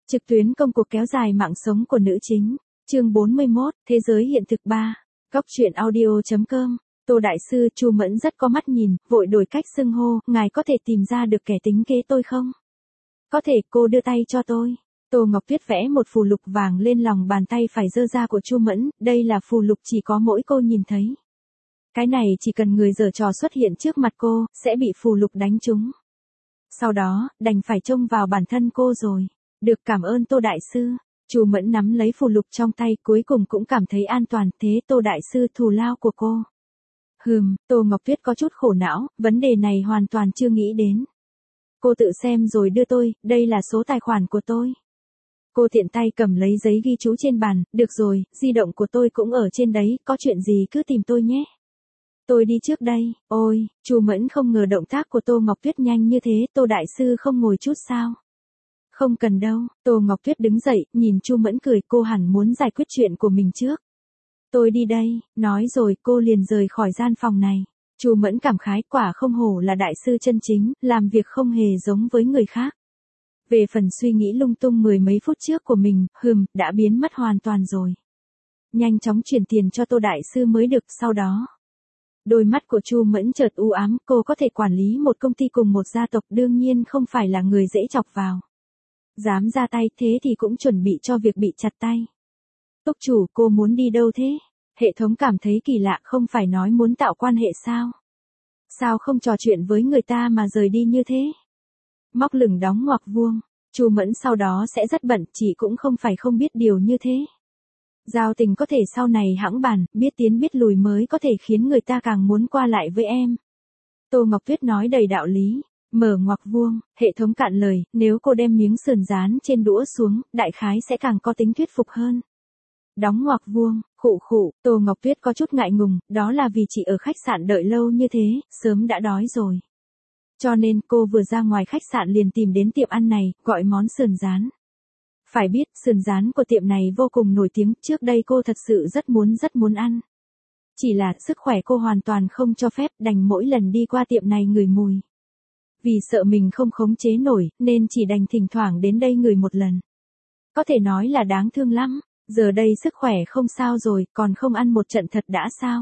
Trực tuyến công cuộc kéo dài mạng sống của nữ chính. Chương 41, Thế giới hiện thực 3. Góc truyện audio.com. Tô Đại Sư Chu Mẫn rất có mắt nhìn, vội đổi cách xưng hô, ngài có thể tìm ra được kẻ tính kế tôi không? Có thể, cô đưa tay cho tôi. Tô Ngọc Tuyết vẽ một phù lục vàng lên lòng bàn tay phải giơ ra của Chu Mẫn, đây là phù lục chỉ có mỗi cô nhìn thấy. Cái này chỉ cần người giở trò xuất hiện trước mặt cô, sẽ bị phù lục đánh trúng. Sau đó, đành phải trông vào bản thân cô rồi. Được, cảm ơn Tô Đại Sư. Chu Mẫn nắm lấy phù lục trong tay, cuối cùng cũng cảm thấy an toàn, thế Tô Đại Sư thù lao của cô. Tô Ngọc Tuyết có chút khổ não, vấn đề này hoàn toàn chưa nghĩ đến. Cô tự xem rồi đưa tôi, đây là số tài khoản của tôi. Cô tiện tay cầm lấy giấy ghi chú trên bàn, được rồi, di động của tôi cũng ở trên đấy, có chuyện gì cứ tìm tôi nhé. Tôi đi trước đây. Ôi, Chu Mẫn không ngờ động tác của Tô Ngọc Tuyết nhanh như thế, Tô Đại Sư không ngồi chút sao? Không cần đâu. Tô Ngọc Tuyết đứng dậy, nhìn Chu Mẫn cười, cô hẳn muốn giải quyết chuyện của mình trước. Tôi đi đây, nói rồi cô liền rời khỏi gian phòng này. Chu Mẫn cảm khái, quả không hổ là đại sư chân chính, làm việc không hề giống với người khác. Về phần suy nghĩ lung tung mười mấy phút trước của mình, đã biến mất hoàn toàn rồi. Nhanh chóng chuyển tiền cho Tô Đại Sư mới được, sau đó. Đôi mắt của Chu Mẫn chợt u ám, cô có thể quản lý một công ty cùng một gia tộc, đương nhiên không phải là người dễ chọc vào. Dám ra tay thế thì cũng chuẩn bị cho việc bị chặt tay. Túc chủ, cô muốn đi đâu thế? Hệ thống cảm thấy kỳ lạ, không phải nói muốn tạo quan hệ sao? Sao không trò chuyện với người ta mà rời đi như thế? Móc lửng đóng ngoặc vuông. Chu Mẫn sau đó sẽ rất bận, chị cũng không phải không biết điều như thế. Giao tình có thể sau này hãng bàn, biết tiến biết lùi mới có thể khiến người ta càng muốn qua lại với em. Tô Ngọc Tuyết nói đầy đạo lý. Mở ngoặc vuông, hệ thống cạn lời, nếu cô đem miếng sườn rán trên đũa xuống, đại khái sẽ càng có tính thuyết phục hơn. Đóng ngoặc vuông, khụ, Tô Ngọc Tuyết có chút ngại ngùng, đó là vì chị ở khách sạn đợi lâu như thế, sớm đã đói rồi. Cho nên cô vừa ra ngoài khách sạn liền tìm đến tiệm ăn này, gọi món sườn rán. Phải biết, sườn rán của tiệm này vô cùng nổi tiếng, trước đây cô thật sự rất muốn ăn. Chỉ là sức khỏe cô hoàn toàn không cho phép, đành mỗi lần đi qua tiệm này ngửi mùi. Vì sợ mình không khống chế nổi, nên chỉ đành thỉnh thoảng đến đây ngửi một lần. Có thể nói là đáng thương lắm, giờ đây sức khỏe không sao rồi, còn không ăn một trận thật đã sao.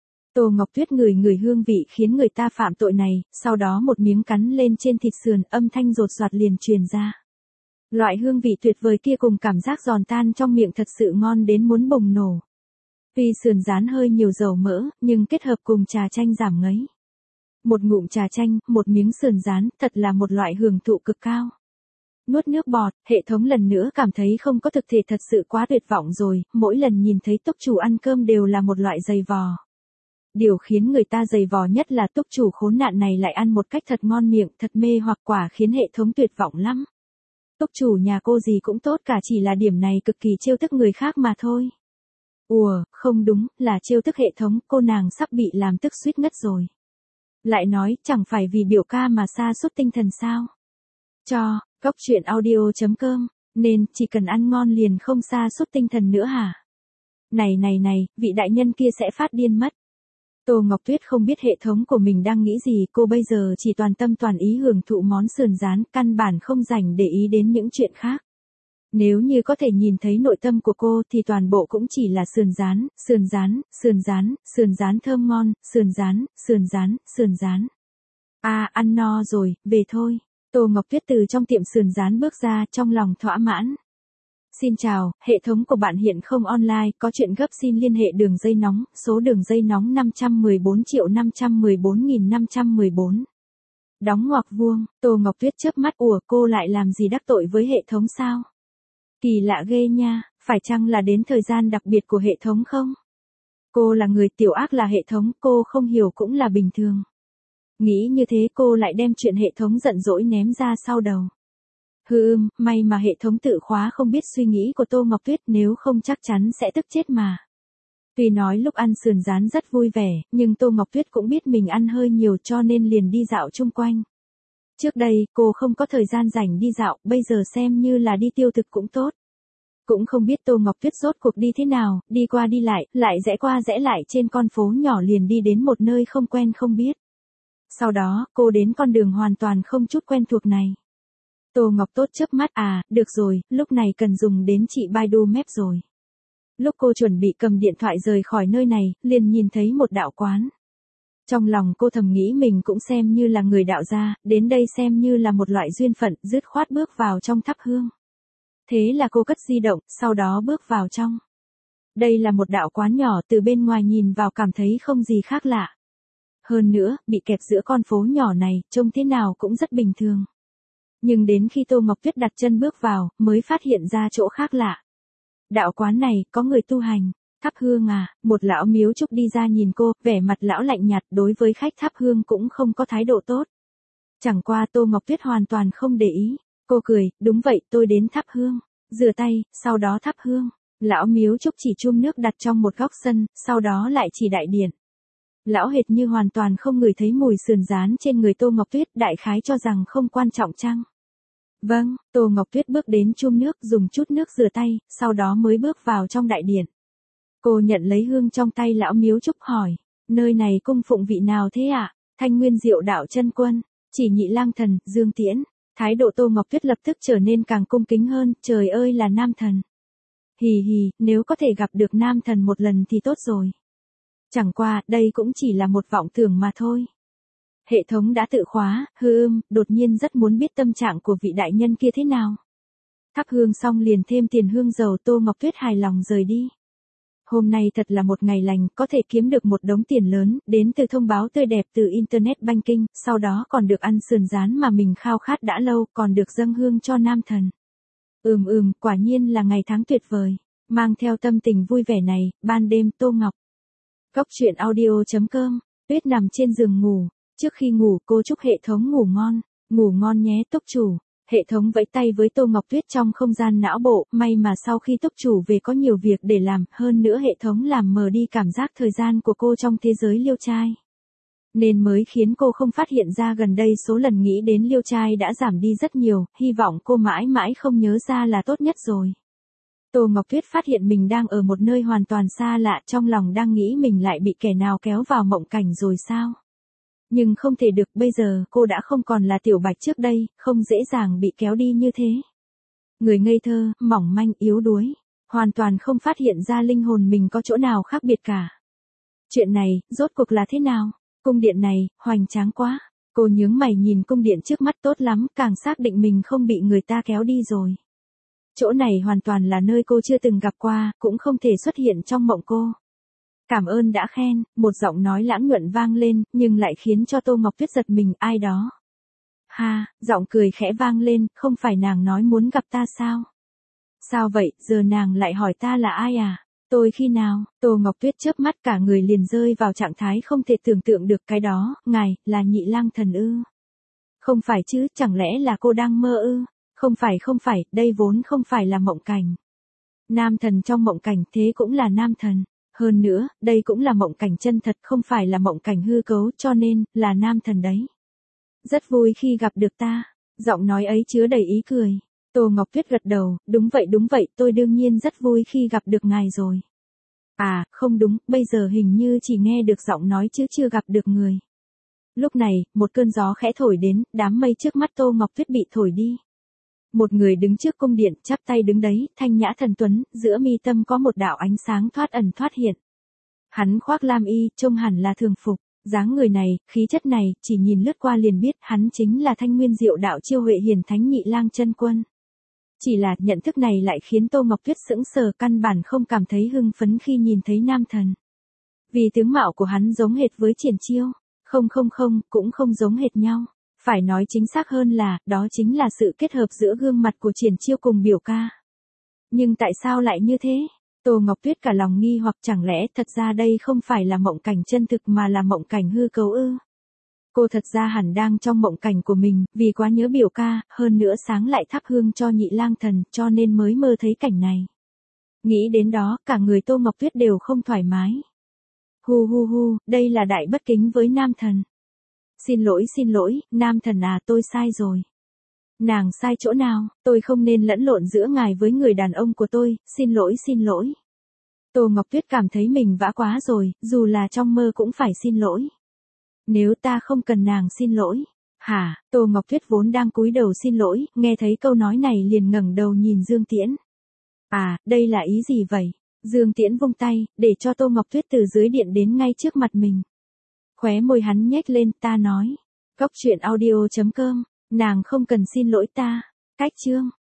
Tô Ngọc Tuyết ngửi hương vị khiến người ta phạm tội này, sau đó một miếng cắn lên trên thịt sườn, âm thanh rột rạt liền truyền ra. Loại hương vị tuyệt vời kia cùng cảm giác giòn tan trong miệng thật sự ngon đến muốn bùng nổ. Tuy sườn rán hơi nhiều dầu mỡ, nhưng kết hợp cùng trà chanh giảm ngấy. Một ngụm trà chanh, một miếng sườn rán, thật là một loại hưởng thụ cực cao. Nuốt nước bọt, hệ thống lần nữa cảm thấy không có thực thể thật sự quá tuyệt vọng rồi, mỗi lần nhìn thấy túc chủ ăn cơm đều là một loại dày vò. Điều khiến người ta dày vò nhất là túc chủ khốn nạn này lại ăn một cách thật ngon miệng, thật mê hoặc, quả khiến hệ thống tuyệt vọng lắm. Túc chủ nhà cô gì cũng tốt cả, chỉ là điểm này cực kỳ trêu tức người khác mà thôi. Không đúng, là trêu tức hệ thống, cô nàng sắp bị làm tức suýt ngất rồi. Lại nói, chẳng phải vì biểu ca mà sa sút tinh thần sao? Góc truyện audio.com, nên, chỉ cần ăn ngon liền không sa sút tinh thần nữa hả? Này, vị đại nhân kia sẽ phát điên mất. Tô Ngọc Tuyết không biết hệ thống của mình đang nghĩ gì, cô bây giờ chỉ toàn tâm toàn ý hưởng thụ món sườn rán, căn bản không rảnh để ý đến những chuyện khác. Nếu như có thể nhìn thấy nội tâm của cô thì toàn bộ cũng chỉ là sườn rán thơm ngon, sườn rán. Ăn no rồi, về thôi. Tô Ngọc Tuyết từ trong tiệm sườn rán bước ra, trong lòng thỏa mãn. Xin chào, hệ thống của bạn hiện không online, có chuyện gấp xin liên hệ đường dây nóng, số đường dây nóng 514.514.514. Đóng ngoặc vuông, Tô Ngọc Tuyết chớp mắt, cô lại làm gì đắc tội với hệ thống sao? Kỳ lạ ghê nha, phải chăng là đến thời gian đặc biệt của hệ thống không? Cô là người, tiểu ác là hệ thống, cô không hiểu cũng là bình thường. Nghĩ như thế cô lại đem chuyện hệ thống giận dỗi ném ra sau đầu. May mà hệ thống tự khóa không biết suy nghĩ của Tô Ngọc Tuyết, nếu không chắc chắn sẽ tức chết mà. Tuy nói lúc ăn sườn rán rất vui vẻ, nhưng Tô Ngọc Tuyết cũng biết mình ăn hơi nhiều cho nên liền đi dạo chung quanh. Trước đây, cô không có thời gian rảnh đi dạo, bây giờ xem như là đi tiêu thực cũng tốt. Cũng không biết Tô Ngọc Tuyết rốt cuộc đi thế nào, đi qua đi lại rẽ qua rẽ lại trên con phố nhỏ liền đi đến một nơi không quen không biết. Sau đó, cô đến con đường hoàn toàn không chút quen thuộc này. Tô Ngọc Tốt chớp mắt, được rồi, lúc này cần dùng đến chị Baidu Maps rồi. Lúc cô chuẩn bị cầm điện thoại rời khỏi nơi này, liền nhìn thấy một đạo quán. Trong lòng cô thầm nghĩ mình cũng xem như là người đạo gia, đến đây xem như là một loại duyên phận, dứt khoát bước vào trong thắp hương. Thế là cô cất di động, sau đó bước vào trong. Đây là một đạo quán nhỏ, từ bên ngoài nhìn vào cảm thấy không gì khác lạ. Hơn nữa, bị kẹp giữa con phố nhỏ này, trông thế nào cũng rất bình thường. Nhưng đến khi Tô Ngọc Tuyết đặt chân bước vào, mới phát hiện ra chỗ khác lạ. Đạo quán này, có người tu hành. Thắp hương à, một lão miếu trúc đi ra nhìn cô, vẻ mặt lão lạnh nhạt, đối với khách thắp hương cũng không có thái độ tốt. Chẳng qua Tô Ngọc Tuyết hoàn toàn không để ý. Cô cười, đúng vậy, tôi đến thắp hương. Rửa tay, sau đó thắp hương. Lão miếu trúc chỉ chum nước đặt trong một góc sân, sau đó lại chỉ đại điện. Lão hệt như hoàn toàn không ngửi thấy mùi sườn rán trên người Tô Ngọc Tuyết, đại khái cho rằng không quan trọng chăng? Vâng, Tô Ngọc Tuyết bước đến chum nước, dùng chút nước rửa tay, sau đó mới bước vào trong đại điện. Cô nhận lấy hương trong tay lão miếu trúc hỏi, nơi này cung phụng vị nào thế ạ? Thanh Nguyên Diệu Đạo Chân Quân, chỉ Nhị Lang Thần, Dương Tiễn. Thái độ Tô Ngọc Tuyết lập tức trở nên càng cung kính hơn, trời ơi là nam thần. Hì hì, nếu có thể gặp được nam thần một lần thì tốt rồi. Chẳng qua, đây cũng chỉ là một vọng tưởng mà thôi. Hệ thống đã tự khóa, đột nhiên rất muốn biết tâm trạng của vị đại nhân kia thế nào. Thắp hương xong liền thêm tiền hương dầu, Tô Ngọc Tuyết hài lòng rời đi. Hôm nay thật là một ngày lành, có thể kiếm được một đống tiền lớn, đến từ thông báo tươi đẹp từ Internet Banking, sau đó còn được ăn sườn rán mà mình khao khát đã lâu, còn được dâng hương cho nam thần. Quả nhiên là ngày tháng tuyệt vời. Mang theo tâm tình vui vẻ này, ban đêm Tô Ngọc. Góc truyện audio.com, Tuyết nằm trên giường ngủ. Trước khi ngủ cô chúc hệ thống ngủ ngon nhé túc chủ. Hệ thống vẫy tay với Tô Ngọc Tuyết trong không gian não bộ, may mà sau khi túc chủ về có nhiều việc để làm, hơn nữa hệ thống làm mờ đi cảm giác thời gian của cô trong thế giới liêu trai. Nên mới khiến cô không phát hiện ra gần đây số lần nghĩ đến liêu trai đã giảm đi rất nhiều, hy vọng cô mãi mãi không nhớ ra là tốt nhất rồi. Tô Ngọc Tuyết phát hiện mình đang ở một nơi hoàn toàn xa lạ, trong lòng đang nghĩ mình lại bị kẻ nào kéo vào mộng cảnh rồi sao? Nhưng không thể được, bây giờ cô đã không còn là Tiểu Bạch trước đây, không dễ dàng bị kéo đi như thế. Người ngây thơ, mỏng manh, yếu đuối, hoàn toàn không phát hiện ra linh hồn mình có chỗ nào khác biệt cả. Chuyện này, rốt cuộc là thế nào? Cung điện này, hoành tráng quá. Cô nhướng mày nhìn cung điện trước mắt, tốt lắm, càng xác định mình không bị người ta kéo đi rồi. Chỗ này hoàn toàn là nơi cô chưa từng gặp qua, cũng không thể xuất hiện trong mộng cô. Cảm ơn đã khen, một giọng nói lãng nhuận vang lên, nhưng lại khiến cho Tô Ngọc Tuyết giật mình, ai đó. Ha, giọng cười khẽ vang lên, không phải nàng nói muốn gặp ta sao? Sao vậy, giờ nàng lại hỏi ta là ai à? Tôi khi nào? Tô Ngọc Tuyết chớp mắt, cả người liền rơi vào trạng thái không thể tưởng tượng được. Cái đó, ngài, là Nhị Lang Thần ư? Không phải chứ, chẳng lẽ là cô đang mơ ư? Không phải, đây vốn không phải là mộng cảnh. Nam thần trong mộng cảnh thế cũng là nam thần. Hơn nữa, đây cũng là mộng cảnh chân thật, không phải là mộng cảnh hư cấu, cho nên, là nam thần đấy. Rất vui khi gặp được ta. Giọng nói ấy chứa đầy ý cười. Tô Ngọc Tuyết gật đầu, đúng vậy, tôi đương nhiên rất vui khi gặp được ngài rồi. À, không đúng, bây giờ hình như chỉ nghe được giọng nói chứ chưa gặp được người. Lúc này, một cơn gió khẽ thổi đến, đám mây trước mắt Tô Ngọc Tuyết bị thổi đi. Một người đứng trước cung điện, chắp tay đứng đấy, thanh nhã thần tuấn, giữa mi tâm có một đạo ánh sáng thoát ẩn thoát hiện. Hắn khoác lam y, trông hẳn là thường phục, dáng người này, khí chất này, chỉ nhìn lướt qua liền biết hắn chính là Thanh Nguyên Diệu Đạo Chiêu Huệ Hiền Thánh Nhị Lang Chân Quân. Chỉ là nhận thức này lại khiến Tô Ngọc Tuyết sững sờ, căn bản không cảm thấy hưng phấn khi nhìn thấy nam thần. Vì tướng mạo của hắn giống hệt với Triển Chiêu, cũng không giống hệt nhau. Phải nói chính xác hơn là, đó chính là sự kết hợp giữa gương mặt của Triển Chiêu cùng biểu ca. Nhưng tại sao lại như thế? Tô Ngọc Tuyết cả lòng nghi hoặc, chẳng lẽ thật ra đây không phải là mộng cảnh chân thực mà là mộng cảnh hư cấu ư? Cô thật ra hẳn đang trong mộng cảnh của mình, vì quá nhớ biểu ca, hơn nữa sáng lại thắp hương cho Nhị Lang Thần, cho nên mới mơ thấy cảnh này. Nghĩ đến đó, cả người Tô Ngọc Tuyết đều không thoải mái. Đây là đại bất kính với nam thần. Xin lỗi, nam thần à, tôi sai rồi. Nàng sai chỗ nào, tôi không nên lẫn lộn giữa ngài với người đàn ông của tôi, xin lỗi. Tô Ngọc Tuyết cảm thấy mình vã quá rồi, dù là trong mơ cũng phải xin lỗi. Nếu ta không cần nàng xin lỗi, Hả? Tô Ngọc Tuyết vốn đang cúi đầu xin lỗi, nghe thấy câu nói này liền ngẩng đầu nhìn Dương Tiễn. À, đây là ý gì vậy? Dương Tiễn vung tay, để cho Tô Ngọc Tuyết từ dưới điện đến ngay trước mặt mình. Khóe môi hắn nhếch lên, ta nói. Cóc truyện audio.com, nàng không cần xin lỗi ta. Cách chương.